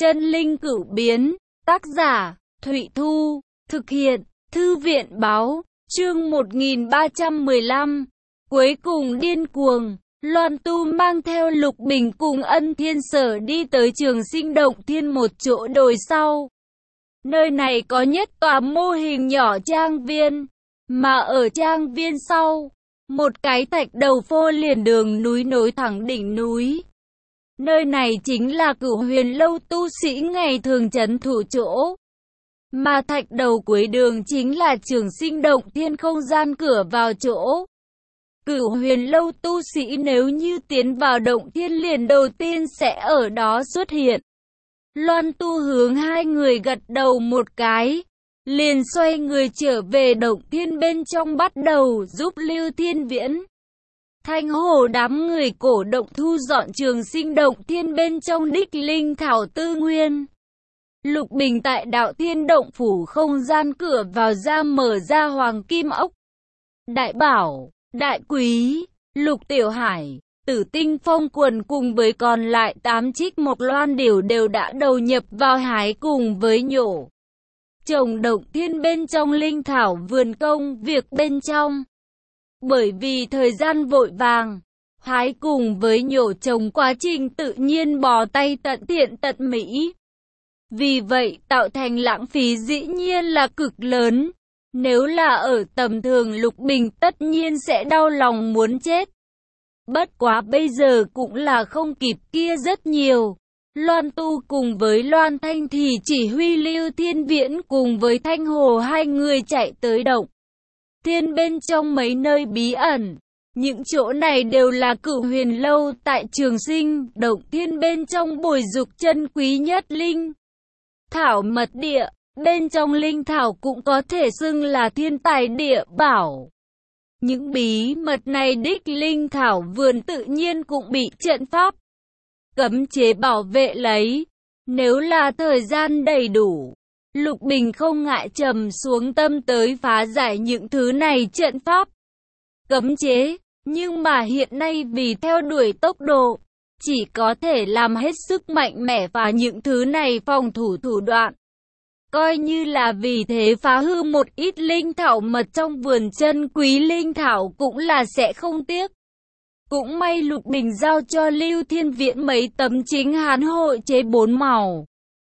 Chân linh cửu biến, tác giả, Thụy Thu, thực hiện, Thư viện báo, chương 1315. Cuối cùng điên cuồng, Loan Tu mang theo Lục Bình cùng Ân Thiên Sở đi tới Trường Sinh Động Thiên một chỗ đồi sau. Nơi này có nhất tòa mô hình nhỏ trang viên, mà ở trang viên sau, một cái thạch đầu phô liền đường núi nối thẳng đỉnh núi. Nơi này chính là Cửu Huyền Lâu tu sĩ ngày thường trấn thủ chỗ. Mà thạch đầu cuối đường chính là Trường Sinh Động Thiên không gian cửa vào chỗ. Cửu Huyền Lâu tu sĩ nếu như tiến vào động thiên liền đầu tiên sẽ ở đó xuất hiện. Loan Tu hướng hai người gật đầu một cái, liền xoay người trở về động thiên bên trong bắt đầu giúp Lưu Thiên Viễn, Thanh Hồ đám người cổ động thu dọn Trường Sinh Động Thiên bên trong đích linh thảo tư nguyên. Lục Bình tại Đạo Thiên Động phủ không gian cửa vào ra mở ra hoàng kim ốc. Đại Bảo, Đại Quý, Lục Tiểu Hải, Tử Tinh Phong Quần cùng với còn lại 8 trích Mộc Loan Điểu đều đã đầu nhập vào hái cùng với nhổ trồng động thiên bên trong linh thảo vườn công việc bên trong. Bởi vì thời gian vội vàng, hái cùng với nhổ trồng quá trình tự nhiên bó tay tận thiện tận mỹ. Vì vậy tạo thành lãng phí dĩ nhiên là cực lớn. Nếu là ở tầm thường Lục Bình tất nhiên sẽ đau lòng muốn chết. Bất quá bây giờ cũng là không kịp kia rất nhiều. Loan Tu cùng với Loan Thanh thì chỉ huy Lưu Thiên Viễn cùng với Thanh Hồ hai người chạy tới động thiên bên trong mấy nơi bí ẩn. Những chỗ này đều là Cửu Huyền Lâu tại Trường Sinh Động Thiên bên trong bồi dục chân quý nhất linh thảo mật địa. Bên trong linh thảo cũng có thể xưng là thiên tài địa bảo. Những bí mật này đích linh thảo vườn tự nhiên cũng bị trận pháp cấm chế bảo vệ lấy. Nếu là thời gian đầy đủ, Lục Bình không ngại trầm xuống tâm tới phá giải những thứ này trận pháp cấm chế. Nhưng mà hiện nay vì theo đuổi tốc độ, chỉ có thể làm hết sức mạnh mẽ và những thứ này phòng thủ thủ đoạn. Coi như là vì thế phá hư một ít linh thảo mật trong vườn chân quý linh thảo cũng là sẽ không tiếc. Cũng may Lục Bình giao cho Lưu Thiên Viễn mấy tấm chính hán hội chế 4 màu,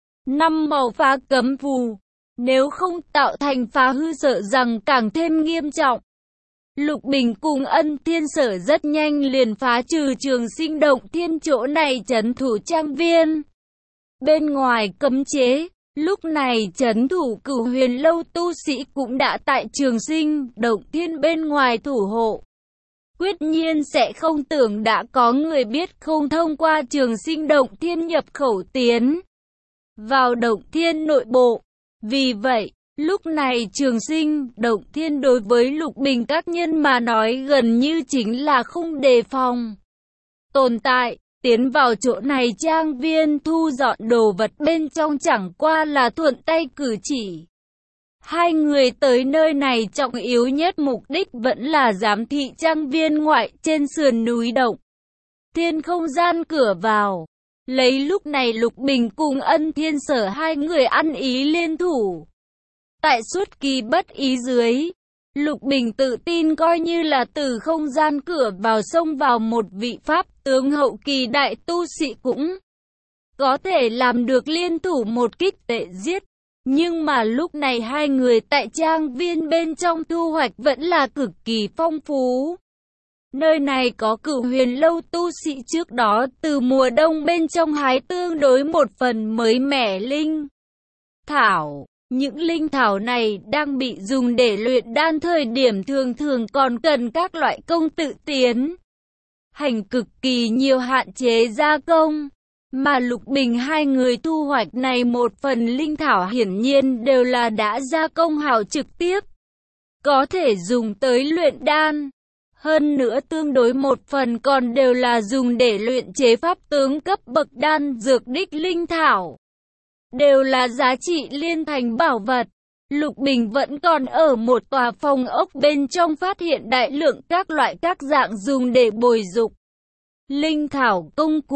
5 màu phá cấm phù. Nếu không tạo thành phá hư sợ rằng càng thêm nghiêm trọng. Lục Bình cùng Ân Thiên Sở rất nhanh liền phá trừ Trường Sinh Động Thiên chỗ này trấn thủ trang viên. Bên ngoài cấm chế. Lúc này trấn thủ Cửu Huyền Lâu tu sĩ cũng đã tại Trường Sinh Động Thiên bên ngoài thủ hộ. Quyết nhiên sẽ không tưởng đã có người biết không thông qua Trường Sinh Động Thiên nhập khẩu tiến vào Động Thiên nội bộ. Vì vậy, lúc này Trường Sinh Động Thiên đối với Lục Bình các nhân mà nói gần như chính là không đề phòng tồn tại. Tiến vào chỗ này trang viên thu dọn đồ vật bên trong chẳng qua là thuận tay cử chỉ. Hai người tới nơi này trọng yếu nhất mục đích vẫn là giám thị trang viên ngoại trên sườn núi động thiên không gian cửa vào. Lấy lúc này Lục Bình cùng Ân Thiên Sở hai người ăn ý liên thủ. Tại suốt kỳ bất ý dưới, Lục Bình tự tin coi như là từ không gian cửa vào xông vào một vị pháp tướng hậu kỳ đại tu sĩ cũng có thể làm được liên thủ một kích tệ giết. Nhưng mà lúc này hai người tại trang viên bên trong thu hoạch vẫn là cực kỳ phong phú. Nơi này có Cửu Huyền Lâu tu sĩ trước đó từ mùa đông bên trong hái tương đối một phần mới mẻ linh thảo. Những linh thảo này đang bị dùng để luyện đan thời điểm thường thường còn cần các loại công tự tiến hành cực kỳ nhiều hạn chế gia công. Mà Lục Bình hai người thu hoạch này một phần linh thảo hiển nhiên đều là đã gia công hảo trực tiếp, có thể dùng tới luyện đan. Hơn nữa tương đối một phần còn đều là dùng để luyện chế pháp tướng cấp bậc đan dược đích linh thảo. Đều là giá trị liên thành bảo vật. Lục Bình vẫn còn ở một tòa phòng ốc bên trong phát hiện đại lượng các loại các dạng dùng để bồi dục linh thảo công cụ.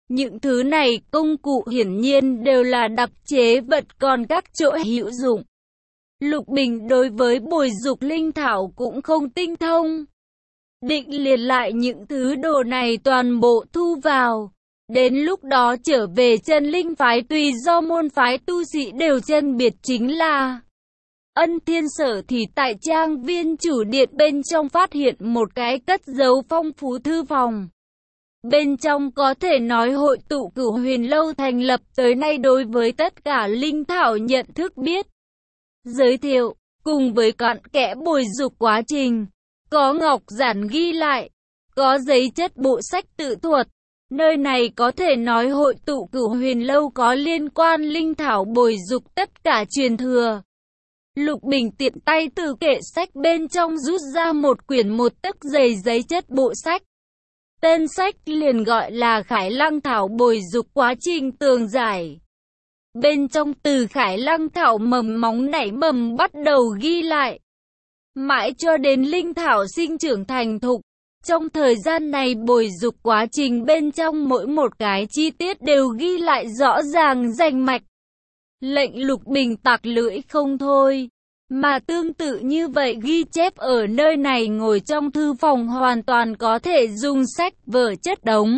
Những thứ này công cụ hiển nhiên đều là đặc chế vật, còn các chỗ hữu dụng. Lục Bình đối với bồi dục linh thảo cũng không tinh thông. Định liệt lại những thứ đồ này toàn bộ thu vào. Đến lúc đó trở về chân linh phái, tùy do môn phái tu sĩ đều chân biệt, chính là Ân Thiên Sở thì tại trang viên chủ điện bên trong phát hiện một cái cất giấu phong phú thư phòng. Bên trong có thể nói hội tụ Cửu Huyền Lâu thành lập tới nay đối với tất cả linh thảo nhận thức biết. Giới thiệu, cùng với cặn kẽ bồi dục quá trình, có ngọc giản ghi lại, có giấy chất bộ sách tự thuật. Nơi này có thể nói hội tụ Cửu Huyền Lâu có liên quan linh thảo bồi dục tất cả truyền thừa. Lục Bình tiện tay từ kệ sách bên trong rút ra một quyển một tấc dày giấy chất bộ sách. Tên sách liền gọi là Khải Lăng Thảo bồi dục quá trình tường giải. Bên trong từ Khải Lăng Thảo mầm móng nảy mầm bắt đầu ghi lại, mãi cho đến linh thảo sinh trưởng thành thục. Trong thời gian này bồi dục quá trình bên trong mỗi một cái chi tiết đều ghi lại rõ ràng rành mạch. Lệnh Lục Bình tặc lưỡi không thôi. Mà tương tự như vậy ghi chép ở nơi này ngồi trong thư phòng hoàn toàn có thể dùng sách vở chất đống.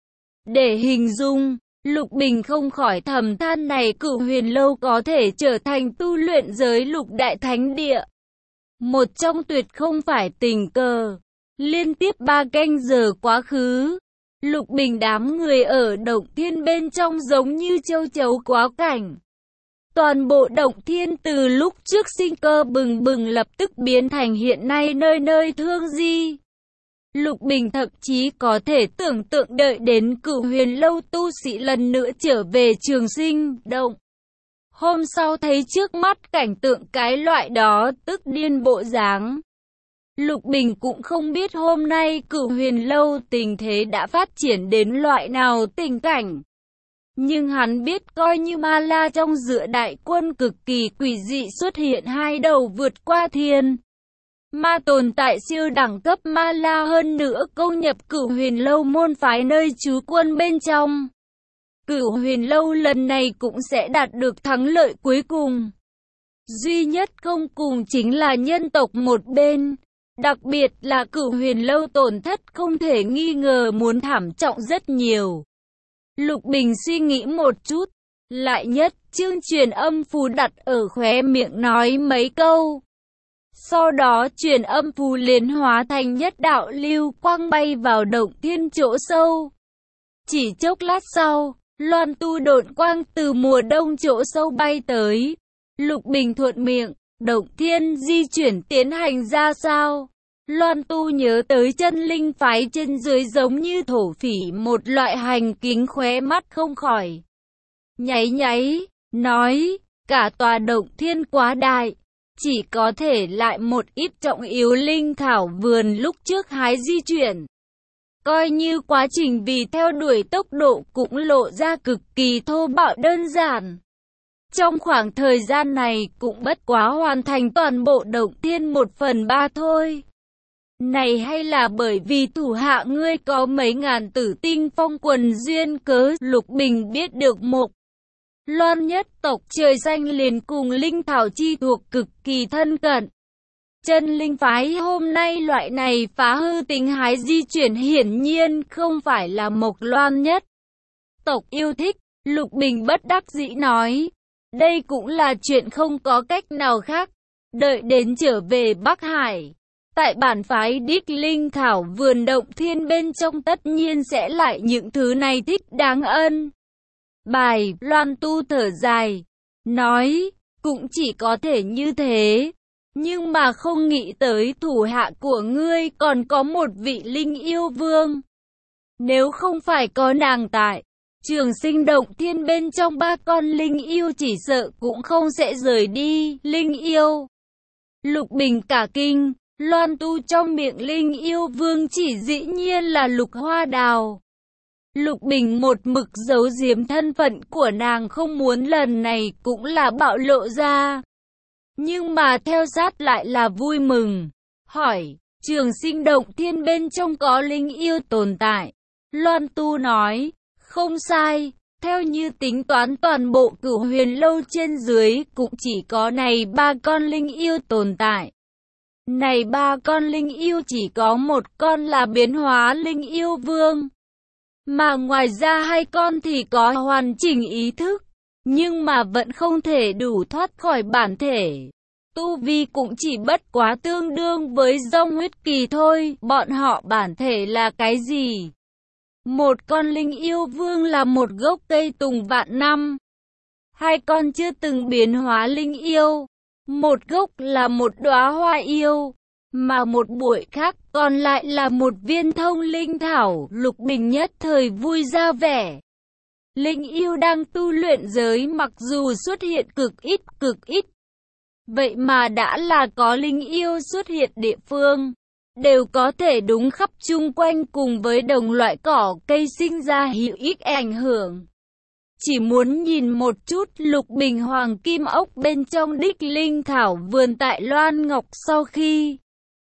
Để hình dung, Lục Bình không khỏi thầm than này Cửu Huyền Lâu có thể trở thành tu luyện giới lục đại thánh địa. Một trong tuyệt không phải tình cờ. Liên tiếp 3 canh giờ quá khứ, Lục Bình đám người ở động thiên bên trong giống như châu chấu quá cảnh. Toàn bộ động thiên từ lúc trước sinh cơ bừng bừng lập tức biến thành hiện nay nơi nơi thương di. Lục Bình thậm chí có thể tưởng tượng đợi đến Cửu Huyền Lâu tu sĩ lần nữa trở về Trường Sinh Động. Hôm sau thấy trước mắt cảnh tượng cái loại đó tức điên bộ dáng. Lục Bình cũng không biết hôm nay Cửu Huyền Lâu tình thế đã phát triển đến loại nào tình cảnh. Nhưng hắn biết coi như ma la trong giữa đại quân cực kỳ quỷ dị xuất hiện hai đầu vượt qua thiên. Ma tồn tại siêu đẳng cấp ma la, hơn nữa câu nhập Cửu Huyền Lâu môn phái nơi trú quân bên trong. Cửu Huyền Lâu lần này cũng sẽ đạt được thắng lợi cuối cùng. Duy nhất không cùng chính là nhân tộc một bên. Đặc biệt là Cửu Huyền Lâu tổn thất không thể nghi ngờ muốn thảm trọng rất nhiều. Lục Bình suy nghĩ một chút, lại nhất chương truyền âm phù đặt ở khóe miệng nói mấy câu. Sau đó truyền âm phù liền hóa thành nhất đạo lưu quang bay vào động thiên chỗ sâu. Chỉ chốc lát sau, loan tu độn quang từ mùa đông chỗ sâu bay tới. Lục Bình thuận miệng, động thiên di chuyển tiến hành ra sao? Loan tu nhớ tới chân linh phái trên dưới giống như thổ phỉ một loại hành kính, khóe mắt không khỏi nháy nháy, nói, cả tòa động thiên quá đại, chỉ có thể lại một ít trọng yếu linh thảo vườn lúc trước hái di chuyển. Coi như quá trình vì theo đuổi tốc độ cũng lộ ra cực kỳ thô bạo đơn giản. Trong khoảng thời gian này cũng bất quá hoàn thành toàn bộ động thiên 1/3 thôi. Này hay là bởi vì thủ hạ ngươi có mấy ngàn tử tinh phong quần duyên cớ? Lục Bình biết được Mộc Loan nhất tộc trời xanh liền cùng linh thảo chi thuộc cực kỳ thân cận. Chân linh phái hôm nay loại này phá hư tính hái di chuyển hiển nhiên không phải là Mộc Loan nhất tộc yêu thích. Lục Bình bất đắc dĩ nói, đây cũng là chuyện không có cách nào khác. Đợi đến trở về Bắc Hải, tại bản phái đích linh thảo vườn động thiên bên trong tất nhiên sẽ lại những thứ này thích đáng ân. Bài Loan tu thở dài, nói, cũng chỉ có thể như thế. Nhưng mà không nghĩ tới thủ hạ của ngươi còn có một vị linh yêu vương. Nếu không phải có nàng tại Trường Sinh Động thiên bên trong 3 con linh yêu chỉ sợ cũng không sẽ rời đi. Linh yêu. Lục Bình cả kinh. Loan tu trong miệng linh yêu vương chỉ dĩ nhiên là Lục Hoa Đào. Lục Bình một mực giấu giếm thân phận của nàng, không muốn lần này cũng là bạo lộ ra. Nhưng mà theo sát lại là vui mừng. Hỏi, Trường Sinh Động thiên bên trong có linh yêu tồn tại? Loan tu nói, Không sai, theo như tính toán toàn bộ Cửu Huyền Lâu trên dưới cũng chỉ có này 3 con linh yêu tồn tại. Này 3 con linh yêu chỉ có một con là biến hóa linh yêu vương. Mà ngoài ra 2 con thì có hoàn chỉnh ý thức, nhưng mà vẫn không thể đủ thoát khỏi bản thể. Tu vi cũng chỉ bất quá tương đương với dông huyết kỳ thôi, bọn họ bản thể là cái gì? Một con linh yêu vương là một gốc cây tùng vạn năm. 2 con chưa từng biến hóa linh yêu, một gốc là một đóa hoa yêu, mà một bụi khác còn lại là một viên thông linh thảo. Lục Bình nhất thời vui ra vẻ. Linh yêu đang tu luyện giới mặc dù xuất hiện cực ít. Vậy mà đã là có linh yêu xuất hiện địa phương, đều có thể đúng khắp chung quanh cùng với đồng loại cỏ cây sinh ra hữu ích ảnh hưởng. Chỉ muốn nhìn một chút Lục Bình hoàng kim ốc bên trong đích linh thảo vườn tại Loan Ngọc sau khi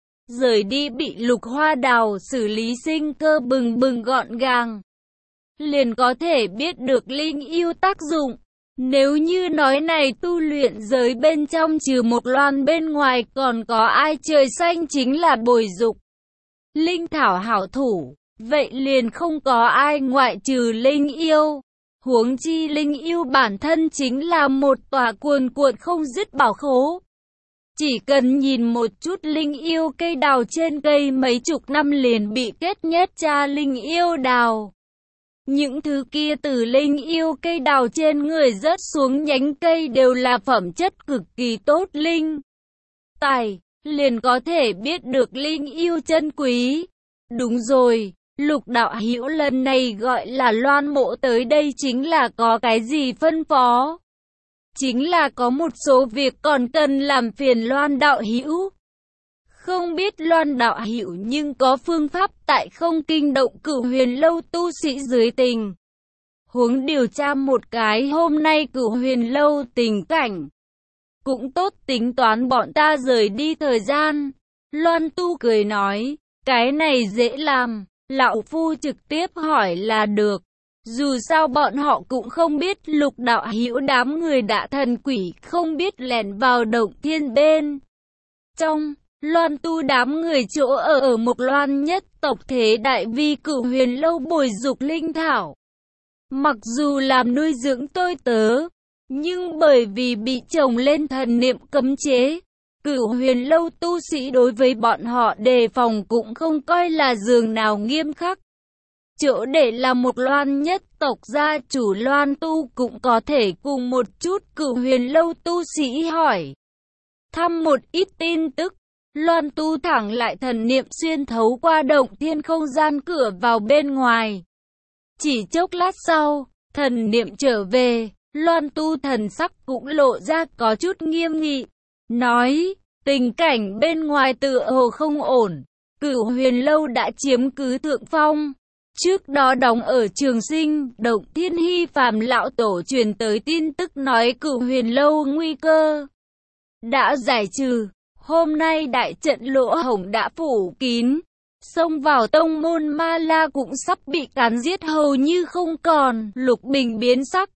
rời đi bị Lục Hoa Đào xử lý sinh cơ bừng gọn gàng, liền có thể biết được linh yêu tác dụng. Nếu như nói này tu luyện giới bên trong trừ một Loan bên ngoài còn có ai trời xanh chính là bồi dục linh thảo hảo thủ, vậy liền không có ai ngoại trừ linh yêu. Huống chi linh yêu bản thân chính là một tòa cuồn cuộn không dứt bảo khố. Chỉ cần nhìn một chút linh yêu cây đào trên cây mấy chục năm liền bị kết nhét cha linh yêu đào. Những thứ kia từ linh yêu cây đào trên người rớt xuống nhánh cây đều là phẩm chất cực kỳ tốt linh tài, liền có thể biết được linh yêu chân quý. Đúng rồi, Lục đạo hữu lần này gọi là Loan mộ tới đây chính là có cái gì phân phó? Chính là có một số việc còn cần làm phiền Loan đạo hữu. Không biết Loan đạo hữu nhưng có phương pháp tại không kinh động Cửu Huyền Lâu tu sĩ dưới tình huống điều tra một cái hôm nay Cửu Huyền Lâu tình cảnh. Cũng tốt tính toán bọn ta rời đi thời gian. Loan tu cười nói, cái này dễ làm, lão phu trực tiếp hỏi là được. Dù sao bọn họ cũng không biết Lục đạo hữu đám người đã thần quỷ không biết lẻn vào động thiên bên trong. Loan tu đám người chỗ ở một Loan nhất tộc thế đại vi Cửu Huyền Lâu bồi dục linh thảo. Mặc dù làm nuôi dưỡng tôi tớ, nhưng bởi vì bị chồng lên thần niệm cấm chế, Cửu Huyền Lâu tu sĩ đối với bọn họ đề phòng cũng không coi là giường nào nghiêm khắc. Chỗ để là một Loan nhất tộc gia chủ Loan tu cũng có thể cùng một chút Cửu Huyền Lâu tu sĩ hỏi thăm một ít tin tức. Loan tu thẳng lại thần niệm xuyên thấu qua động thiên không gian cửa vào bên ngoài. Chỉ chốc lát sau, thần niệm trở về, Loan tu thần sắc cũng lộ ra có chút nghiêm nghị. Nói, tình cảnh bên ngoài tựa hồ không ổn. Cửu Huyền Lâu đã chiếm cứ thượng phong. Trước đó đóng ở Trường Sinh, động thiên hy phàm lão tổ truyền tới tin tức nói Cửu Huyền Lâu nguy cơ đã giải trừ. Hôm nay đại trận lỗ hổng đã phủ kín, xông vào tông môn Ma La cũng sắp bị cắn giết hầu như không còn. Lục Bình biến sắc,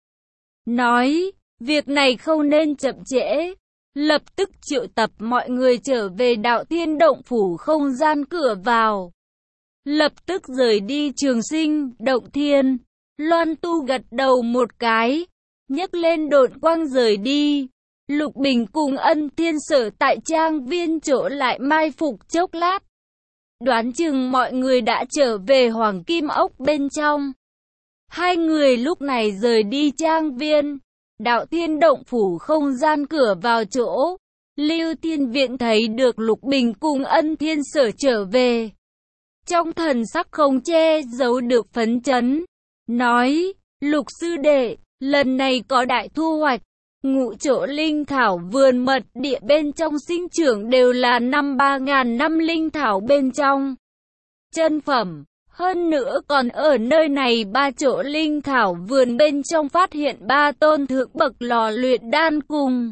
nói, việc này không nên chậm trễ, lập tức triệu tập mọi người trở về Đạo Thiên động phủ không gian cửa vào. Lập tức rời đi Trường Sinh, động thiên. Loan tu gật đầu một cái, nhấc lên độn quang rời đi. Lục Bình cùng Ân Thiên Sở tại trang viên chỗ lại mai phục chốc lát. Đoán chừng mọi người đã trở về Hoàng Kim Ốc bên trong. Hai người lúc này rời đi trang viên. Đạo Thiên động phủ không gian cửa vào chỗ. Lưu Thiên Viện thấy được Lục Bình cùng Ân Thiên Sở trở về. Trong thần sắc không che giấu được phấn chấn. Nói, Lục sư đệ, lần này có đại thu hoạch. Ngũ chỗ linh thảo vườn mật địa bên trong sinh trưởng đều là 3.000 năm linh thảo bên trong chân phẩm. Hơn nữa còn ở nơi này 3 chỗ linh thảo vườn bên trong phát hiện 3 tôn thượng bậc lò luyện đan cùng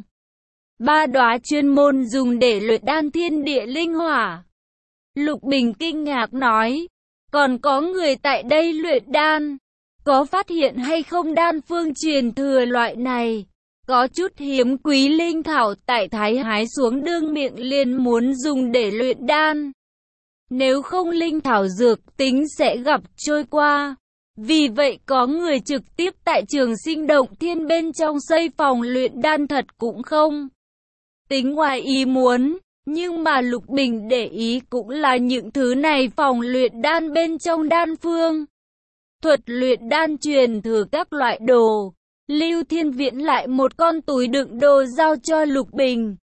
3 đóa chuyên môn dùng để luyện đan thiên địa linh hỏa. Lục Bình kinh ngạc nói, còn có người tại đây luyện đan. có phát hiện hay không đan phương truyền thừa loại này? Có chút hiếm quý linh thảo tại Thái hái xuống đương miệng liền muốn dùng để luyện đan. Nếu không linh thảo dược tính sẽ gặp trôi qua. Vì vậy có người trực tiếp tại trường Sinh Động Thiên bên trong xây phòng luyện đan thật cũng không tính ngoài ý muốn. Nhưng mà Lục Bình để ý cũng là những thứ này phòng luyện đan bên trong đan phương. Thuật luyện đan truyền thừa các loại đồ. Lưu Thiên Viễn lại một con túi đựng đồ giao cho Lục Bình.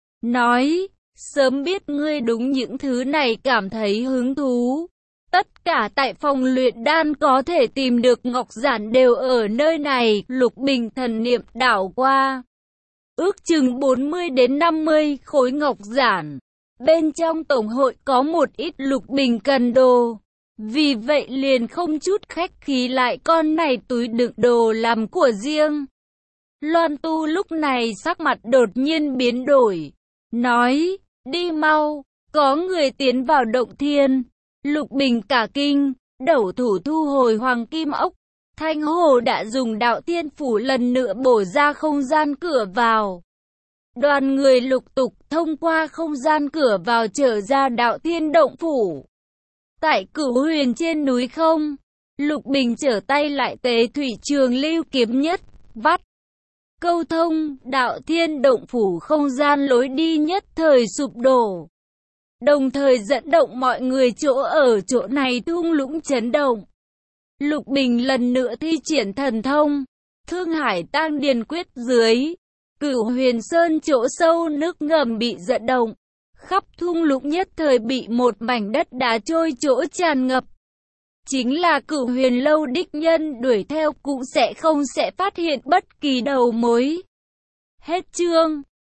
Nói, sớm biết ngươi đúng những thứ này cảm thấy hứng thú. Tất cả tại phòng luyện đan có thể tìm được ngọc giản đều ở nơi này. Lục Bình thần niệm đảo qua. Ước chừng 40 đến 50 khối ngọc giản. Bên trong tổng hội có một ít Lục Bình cần đồ. Vì vậy liền không chút khách khí lại con này túi đựng đồ làm của riêng. Loan Tu lúc này sắc mặt đột nhiên biến đổi. Nói, đi mau, có người tiến vào động thiên. Lục Bình cả kinh, đẩu thủ thu hồi hoàng kim ốc. Thanh Hồ đã dùng đạo thiên phủ lần nữa bổ ra không gian cửa vào. Đoàn người lục tục thông qua không gian cửa vào trở ra đạo thiên động phủ. Tại Cửu Huyền trên núi không, Lục Bình trở tay lại tế thủy trường lưu kiếm nhất, vắt. Câu thông, đạo thiên động phủ không gian lối đi nhất thời sụp đổ. Đồng thời dẫn động mọi người chỗ ở chỗ này thung lũng chấn động. Lục Bình lần nữa thi triển thần thông, Thương Hải Tang Điền quyết dưới. Cửu Huyền Sơn chỗ sâu nước ngầm bị dẫn động. Khắp thung lũng nhất thời bị một mảnh đất đá trôi chỗ tràn ngập. Chính là Cửu Huyền Lâu đích nhân đuổi theo cũng sẽ không phát hiện bất kỳ đầu mối. Hết chương.